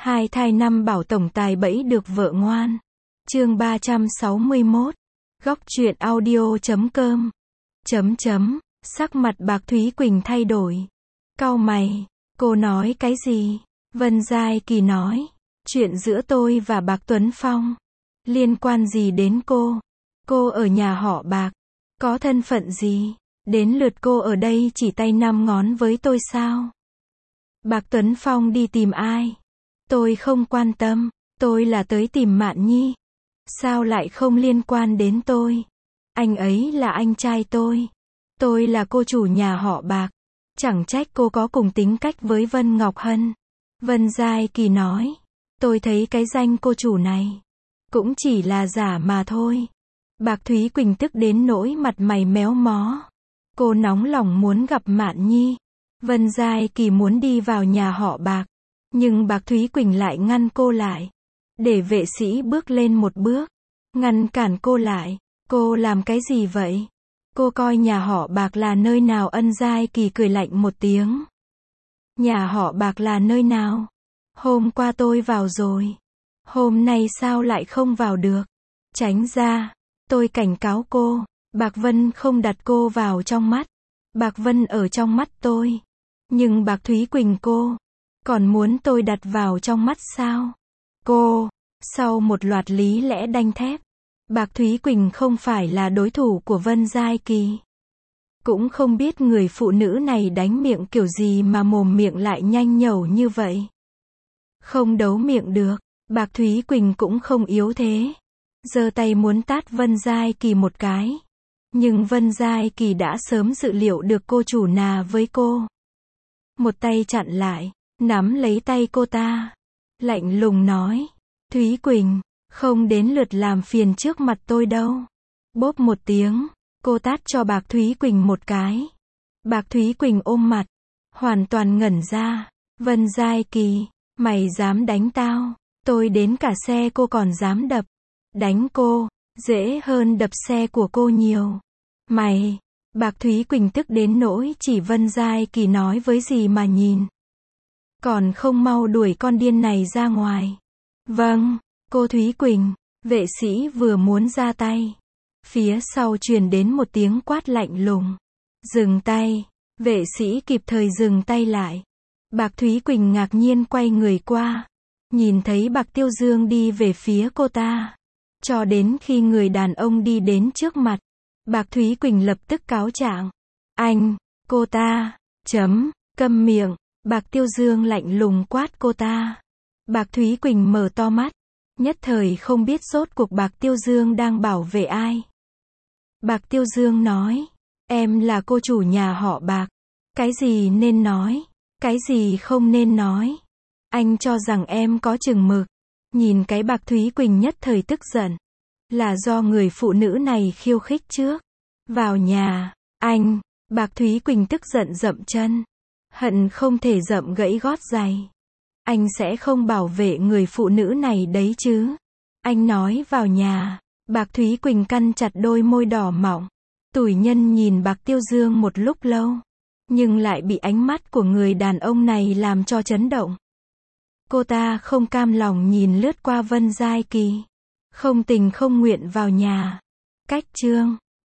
Hai thai năm bảo tổng tài bẫy được vợ ngoan. Chương 361. Góc truyện audio.com. Sắc mặt Bạc Thúy Quỳnh thay đổi. Cau mày, cô nói cái gì? Vân Giai Kỳ nói, chuyện giữa tôi và Bạc Tuấn Phong. Liên quan gì đến cô? Cô ở nhà họ Bạc, có thân phận gì? Đến lượt cô ở đây chỉ tay năm ngón với tôi sao? Bạc Tuấn Phong đi tìm ai? Tôi không quan tâm, tôi là tới tìm Mạn Nhi. Sao lại không liên quan đến tôi? Anh ấy là anh trai tôi là cô chủ nhà họ Bạc. Chẳng trách cô có cùng tính cách với Vân Ngọc Hân. Vân Giai Kỳ nói, tôi thấy cái danh cô chủ này cũng chỉ là giả mà thôi. Bạc Thúy Quỳnh tức đến nỗi mặt mày méo mó. Cô nóng lòng muốn gặp Mạn Nhi. Vân Giai Kỳ muốn đi vào nhà họ Bạc, nhưng Bạc Thúy Quỳnh lại ngăn cô lại. Để vệ sĩ bước lên một bước, ngăn cản cô lại. Cô làm cái gì vậy? Cô coi nhà họ Bạc là nơi nào? Ân Giai Kỳ cười lạnh một tiếng. Nhà họ Bạc là nơi nào? Hôm qua tôi vào rồi. Hôm nay sao lại không vào được? Tránh ra. Tôi cảnh cáo cô. Bạc Vân không đặt cô vào trong mắt. Bạc Vân ở trong mắt tôi. Nhưng Bạc Thúy Quỳnh cô còn muốn tôi đặt vào trong mắt sao? Cô, sau một loạt lý lẽ đanh thép, Bạc Thúy Quỳnh không phải là đối thủ của Vân Giai Kỳ. Cũng không biết người phụ nữ này đánh miệng kiểu gì mà mồm miệng lại nhanh nhẩu như vậy. Không đấu miệng được, Bạc Thúy Quỳnh cũng không yếu thế. Giơ tay muốn tát Vân Giai Kỳ một cái. Nhưng Vân Giai Kỳ đã sớm dự liệu được cô chủ nà với cô. Một tay chặn lại, nắm lấy tay cô ta. Lạnh lùng nói, Thúy Quỳnh, không đến lượt làm phiền trước mặt tôi đâu. Bốp một tiếng, cô tát cho Bạc Thúy Quỳnh một cái. Bạc Thúy Quỳnh ôm mặt, hoàn toàn ngẩn ra. Vân Giai Kỳ, mày dám đánh tao? Tôi đến cả xe cô còn dám đập. Đánh cô, dễ hơn đập xe của cô nhiều. Mày, Bạc Thúy Quỳnh tức đến nỗi chỉ Vân Giai Kỳ nói với gì mà nhìn. Còn không mau đuổi con điên này ra ngoài. Vâng, cô Thúy Quỳnh. Vệ sĩ vừa muốn ra tay, phía sau truyền đến một tiếng quát lạnh lùng. Dừng tay. Vệ sĩ kịp thời dừng tay lại. Bạc Thúy Quỳnh ngạc nhiên quay người qua, nhìn thấy Bạc Tiêu Dương đi về phía cô ta. Cho đến khi người đàn ông đi đến trước mặt, Bạc Thúy Quỳnh lập tức cáo trạng. Anh, cô ta, câm miệng. Bạc Tiêu Dương lạnh lùng quát cô ta. Bạc Thúy Quỳnh mở to mắt, nhất thời không biết rốt cuộc Bạc Tiêu Dương đang bảo vệ ai. Bạc Tiêu Dương nói, em là cô chủ nhà họ Bạc. Cái gì nên nói, cái gì không nên nói. Anh cho rằng em có chừng mực. Nhìn cái Bạc Thúy Quỳnh nhất thời tức giận. Là do người phụ nữ này khiêu khích trước. Vào nhà, anh. Bạc Thúy Quỳnh tức giận dậm chân. Hận không thể dậm gãy gót giày. Anh sẽ không bảo vệ người phụ nữ này đấy chứ. Anh nói vào nhà. Bạc Thúy Quỳnh cắn chặt đôi môi đỏ mọng. Tủi nhân nhìn Bạc Tiêu Dương một lúc lâu. Nhưng lại bị ánh mắt của người đàn ông này làm cho chấn động. Cô ta không cam lòng nhìn lướt qua Vân Giai Kỳ. Không tình không nguyện vào nhà. Cách chương